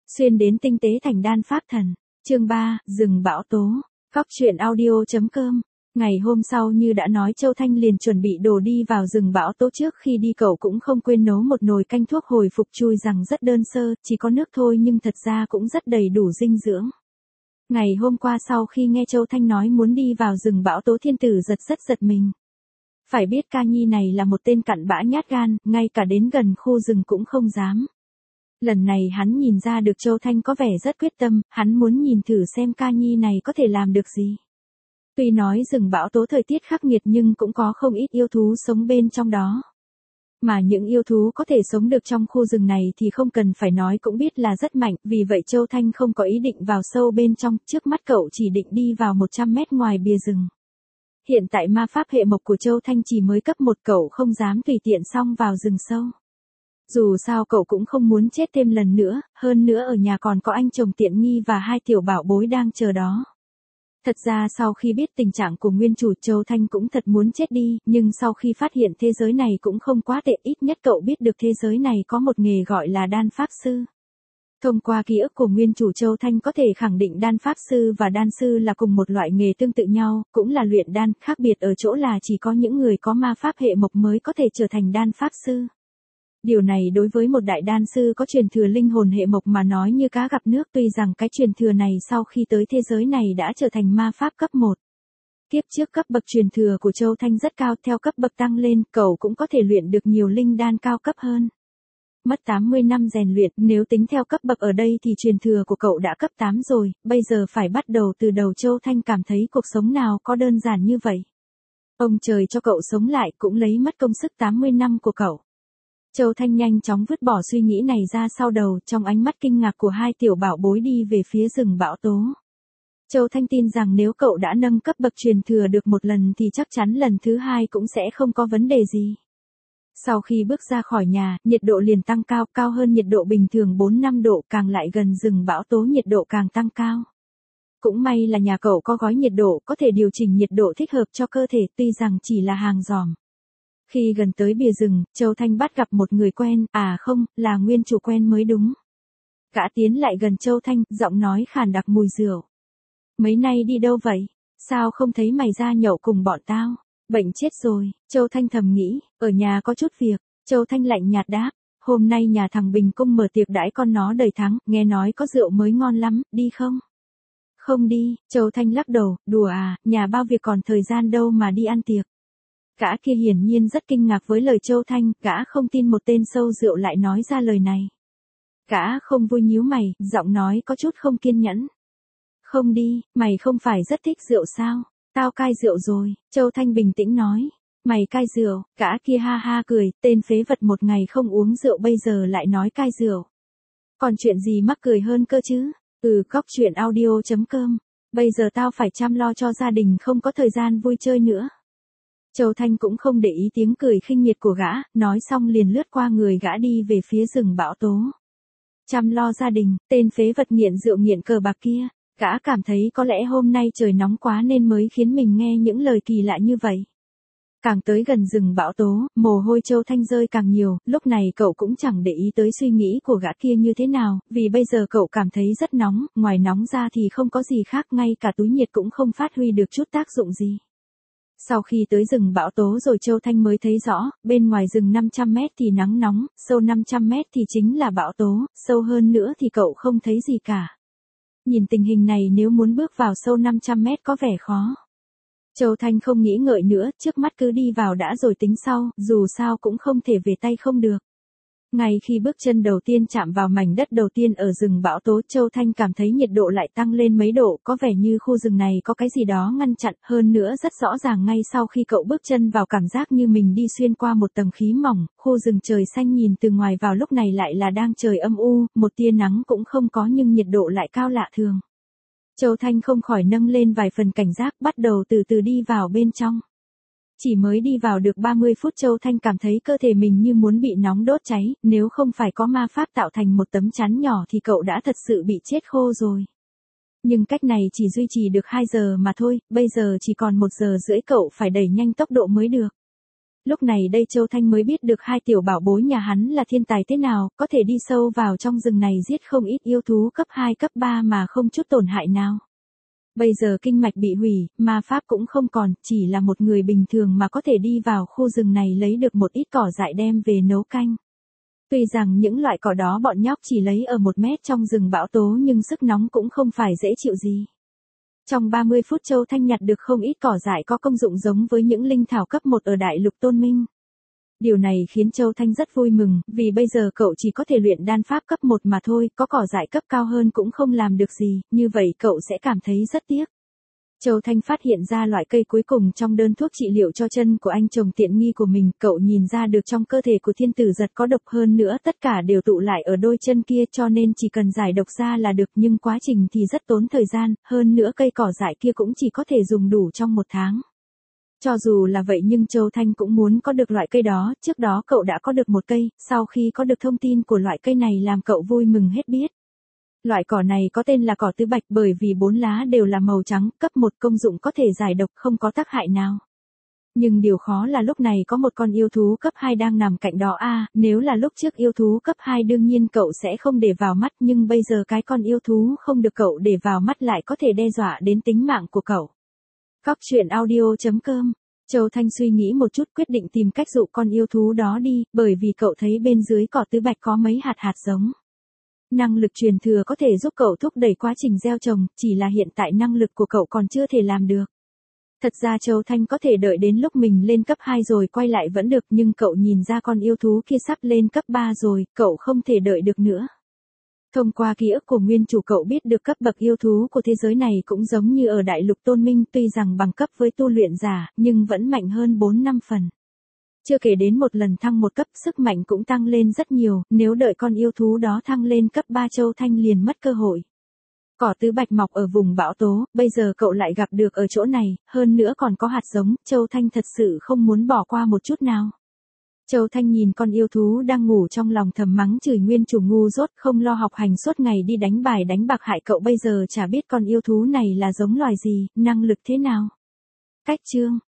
Xuyên đến tinh tế thành đan pháp thần. Chương 3, rừng bão tố. Góc truyện audio.com. Ngày hôm sau như đã nói Châu Thanh liền chuẩn bị đồ đi vào rừng bão tố, trước khi đi cậu cũng không quên nấu một nồi canh thuốc hồi phục chui rằng rất đơn sơ, chỉ có nước thôi nhưng thật ra cũng rất đầy đủ dinh dưỡng. Ngày hôm qua sau khi nghe Châu Thanh nói muốn đi vào rừng bão tố, thiên tử rất giật mình. Phải biết ca nhi này là một tên cặn bã nhát gan, ngay cả đến gần khu rừng cũng không dám. Lần này hắn nhìn ra được Châu Thanh có vẻ rất quyết tâm, hắn muốn nhìn thử xem ca nhi này có thể làm được gì. Tuy nói rừng bão tố thời tiết khắc nghiệt nhưng cũng có không ít yêu thú sống bên trong đó. Mà những yêu thú có thể sống được trong khu rừng này thì không cần phải nói cũng biết là rất mạnh, vì vậy Châu Thanh không có ý định vào sâu bên trong, trước mắt cậu chỉ định đi vào 100 mét ngoài bìa rừng. Hiện tại ma pháp hệ mộc của Châu Thanh chỉ mới cấp 1, cậu không dám tùy tiện xông vào rừng sâu. Dù sao cậu cũng không muốn chết thêm lần nữa, hơn nữa ở nhà còn có anh chồng tiện nghi và 2 tiểu bảo bối đang chờ đó. Thật ra sau khi biết tình trạng của nguyên chủ, Châu Thanh cũng thật muốn chết đi, nhưng sau khi phát hiện thế giới này cũng không quá tệ, ít nhất cậu biết được thế giới này có một nghề gọi là đan pháp sư. Thông qua ký ức của nguyên chủ, Châu Thanh có thể khẳng định đan pháp sư và đan sư là cùng một loại nghề tương tự nhau, cũng là luyện đan, khác biệt ở chỗ là chỉ có những người có ma pháp hệ mộc mới có thể trở thành đan pháp sư. Điều này đối với một đại đan sư có truyền thừa linh hồn hệ mộc mà nói như cá gặp nước, tuy rằng cái truyền thừa này sau khi tới thế giới này đã trở thành ma pháp cấp 1. Kiếp trước cấp bậc truyền thừa của Châu Thanh rất cao, theo cấp bậc tăng lên, cậu cũng có thể luyện được nhiều linh đan cao cấp hơn. Mất 80 năm rèn luyện, nếu tính theo cấp bậc ở đây thì truyền thừa của cậu đã cấp 8 rồi, bây giờ phải bắt đầu từ đầu. Châu Thanh cảm thấy cuộc sống nào có đơn giản như vậy. Ông trời cho cậu sống lại cũng lấy mất công sức 80 năm của cậu. Châu Thanh nhanh chóng vứt bỏ suy nghĩ này ra sau đầu, trong ánh mắt kinh ngạc của 2 tiểu bảo bối đi về phía rừng bão tố. Châu Thanh tin rằng nếu cậu đã nâng cấp bậc truyền thừa được một lần thì chắc chắn lần thứ 2 cũng sẽ không có vấn đề gì. Sau khi bước ra khỏi nhà, nhiệt độ liền tăng cao, cao hơn nhiệt độ bình thường 4-5 độ, càng lại gần rừng bão tố nhiệt độ càng tăng cao. Cũng may là nhà cậu có gói nhiệt độ, có thể điều chỉnh nhiệt độ thích hợp cho cơ thể, tuy rằng chỉ là hàng giòm. Khi gần tới bìa rừng, Châu Thanh bắt gặp một người quen, à không, là nguyên chủ quen mới đúng. Gã tiến lại gần Châu Thanh, giọng nói khàn đặc mùi rượu. Mấy nay đi đâu vậy? Sao không thấy mày ra nhậu cùng bọn tao? Bệnh chết rồi, Châu Thanh thầm nghĩ, ở nhà có chút việc. Châu Thanh lạnh nhạt đáp, hôm nay nhà thằng Bình Cung mở tiệc đãi con nó đầy tháng, nghe nói có rượu mới ngon lắm, đi không? Không đi, Châu Thanh lắc đầu, đùa à, nhà bao việc còn thời gian đâu mà đi ăn tiệc. Gã kia hiển nhiên rất kinh ngạc với lời Châu Thanh, gã không tin một tên sâu rượu lại nói ra lời này. Gã không vui nhíu mày, giọng nói có chút không kiên nhẫn. Không đi, mày không phải rất thích rượu sao? Tao cai rượu rồi, Châu Thanh bình tĩnh nói. Mày cai rượu, gã kia ha ha cười, tên phế vật một ngày không uống rượu bây giờ lại nói cai rượu. Còn chuyện gì mắc cười hơn cơ chứ? Góc truyện audio.com. Bây giờ tao phải chăm lo cho gia đình, không có thời gian vui chơi nữa. Châu Thanh cũng không để ý tiếng cười khinh miệt của gã, nói xong liền lướt qua người gã đi về phía rừng bão tố. Chăm lo gia đình, tên phế vật nghiện rượu nghiện cờ bạc kia, gã cảm thấy có lẽ hôm nay trời nóng quá nên mới khiến mình nghe những lời kỳ lạ như vậy. Càng tới gần rừng bão tố, mồ hôi Châu Thanh rơi càng nhiều, lúc này cậu cũng chẳng để ý tới suy nghĩ của gã kia như thế nào, vì bây giờ cậu cảm thấy rất nóng, ngoài nóng ra thì không có gì khác, ngay cả túi nhiệt cũng không phát huy được chút tác dụng gì. Sau khi tới rừng bão tố rồi Châu Thanh mới thấy rõ, bên ngoài rừng 500 mét thì nắng nóng, sâu 500 mét thì chính là bão tố, sâu hơn nữa thì cậu không thấy gì cả. Nhìn tình hình này nếu muốn bước vào sâu 500 mét có vẻ khó. Châu Thanh không nghĩ ngợi nữa, trước mắt cứ đi vào đã rồi tính sau, dù sao cũng không thể về tay không được. Ngay khi bước chân đầu tiên chạm vào mảnh đất đầu tiên ở rừng bão tố, Châu Thanh cảm thấy nhiệt độ lại tăng lên mấy độ, có vẻ như khu rừng này có cái gì đó ngăn chặn, hơn nữa rất rõ ràng ngay sau khi cậu bước chân vào cảm giác như mình đi xuyên qua một tầng khí mỏng, khu rừng trời xanh nhìn từ ngoài vào lúc này lại là đang trời âm u, một tia nắng cũng không có nhưng nhiệt độ lại cao lạ thường. Châu Thanh không khỏi nâng lên vài phần cảnh giác, bắt đầu từ từ đi vào bên trong. Chỉ mới đi vào được 30 phút Châu Thanh cảm thấy cơ thể mình như muốn bị nóng đốt cháy, nếu không phải có ma pháp tạo thành một tấm chắn nhỏ thì cậu đã thật sự bị chết khô rồi. Nhưng cách này chỉ duy trì được 2 giờ mà thôi, bây giờ chỉ còn 1 giờ rưỡi, cậu phải đẩy nhanh tốc độ mới được. Lúc này đây Châu Thanh mới biết được hai tiểu bảo bối nhà hắn là thiên tài thế nào, có thể đi sâu vào trong rừng này giết không ít yêu thú cấp 2 cấp 3 mà không chút tổn hại nào. Bây giờ kinh mạch bị hủy, ma pháp cũng không còn, chỉ là một người bình thường mà có thể đi vào khu rừng này lấy được một ít cỏ dại đem về nấu canh. Tuy rằng những loại cỏ đó bọn nhóc chỉ lấy ở 1 mét trong rừng bão tố nhưng sức nóng cũng không phải dễ chịu gì. Trong 30 phút Châu Thanh nhặt được không ít cỏ dại có công dụng giống với những linh thảo cấp 1 ở Đại Lục Tôn Minh. Điều này khiến Châu Thanh rất vui mừng, vì bây giờ cậu chỉ có thể luyện đan pháp cấp 1 mà thôi, có cỏ dại cấp cao hơn cũng không làm được gì, như vậy cậu sẽ cảm thấy rất tiếc. Châu Thanh phát hiện ra loại cây cuối cùng trong đơn thuốc trị liệu cho chân của anh chồng tiện nghi của mình, cậu nhìn ra được trong cơ thể của thiên tử giật có độc hơn nữa tất cả đều tụ lại ở đôi chân kia cho nên chỉ cần giải độc ra là được nhưng quá trình thì rất tốn thời gian, hơn nữa cây cỏ dại kia cũng chỉ có thể dùng đủ trong 1 tháng. Cho dù là vậy nhưng Châu Thanh cũng muốn có được loại cây đó, trước đó cậu đã có được 1 cây, sau khi có được thông tin của loại cây này làm cậu vui mừng hết biết. Loại cỏ này có tên là cỏ tứ bạch bởi vì 4 lá đều là màu trắng, cấp 1 công dụng có thể giải độc không có tác hại nào. Nhưng điều khó là lúc này có một con yêu thú cấp 2 đang nằm cạnh đó nếu là lúc trước yêu thú cấp 2 đương nhiên cậu sẽ không để vào mắt nhưng bây giờ cái con yêu thú không được cậu để vào mắt lại có thể đe dọa đến tính mạng của cậu. Góc truyện audio.com. Châu Thanh suy nghĩ một chút quyết định tìm cách dụ con yêu thú đó đi, bởi vì cậu thấy bên dưới cỏ tứ bạch có mấy hạt giống. Năng lực truyền thừa có thể giúp cậu thúc đẩy quá trình gieo trồng, chỉ là hiện tại năng lực của cậu còn chưa thể làm được. Thật ra Châu Thanh có thể đợi đến lúc mình lên cấp 2 rồi quay lại vẫn được nhưng cậu nhìn ra con yêu thú kia sắp lên cấp 3 rồi, cậu không thể đợi được nữa. Thông qua ký ức của nguyên chủ cậu biết được cấp bậc yêu thú của thế giới này cũng giống như ở Đại Lục Tôn Minh tuy rằng bằng cấp với tu luyện giả, nhưng vẫn mạnh hơn 4-5 phần. Chưa kể đến một lần thăng 1 cấp sức mạnh cũng tăng lên rất nhiều, nếu đợi con yêu thú đó thăng lên cấp 3 Châu Thanh liền mất cơ hội. Cỏ tứ bạch mọc ở vùng bão tố, bây giờ cậu lại gặp được ở chỗ này, hơn nữa còn có hạt giống, Châu Thanh thật sự không muốn bỏ qua một chút nào. Châu Thanh nhìn con yêu thú đang ngủ trong lòng thầm mắng chửi nguyên chủ ngu dốt không lo học hành suốt ngày đi đánh bài đánh bạc hại cậu bây giờ chả biết con yêu thú này là giống loài gì, năng lực thế nào. Cách chương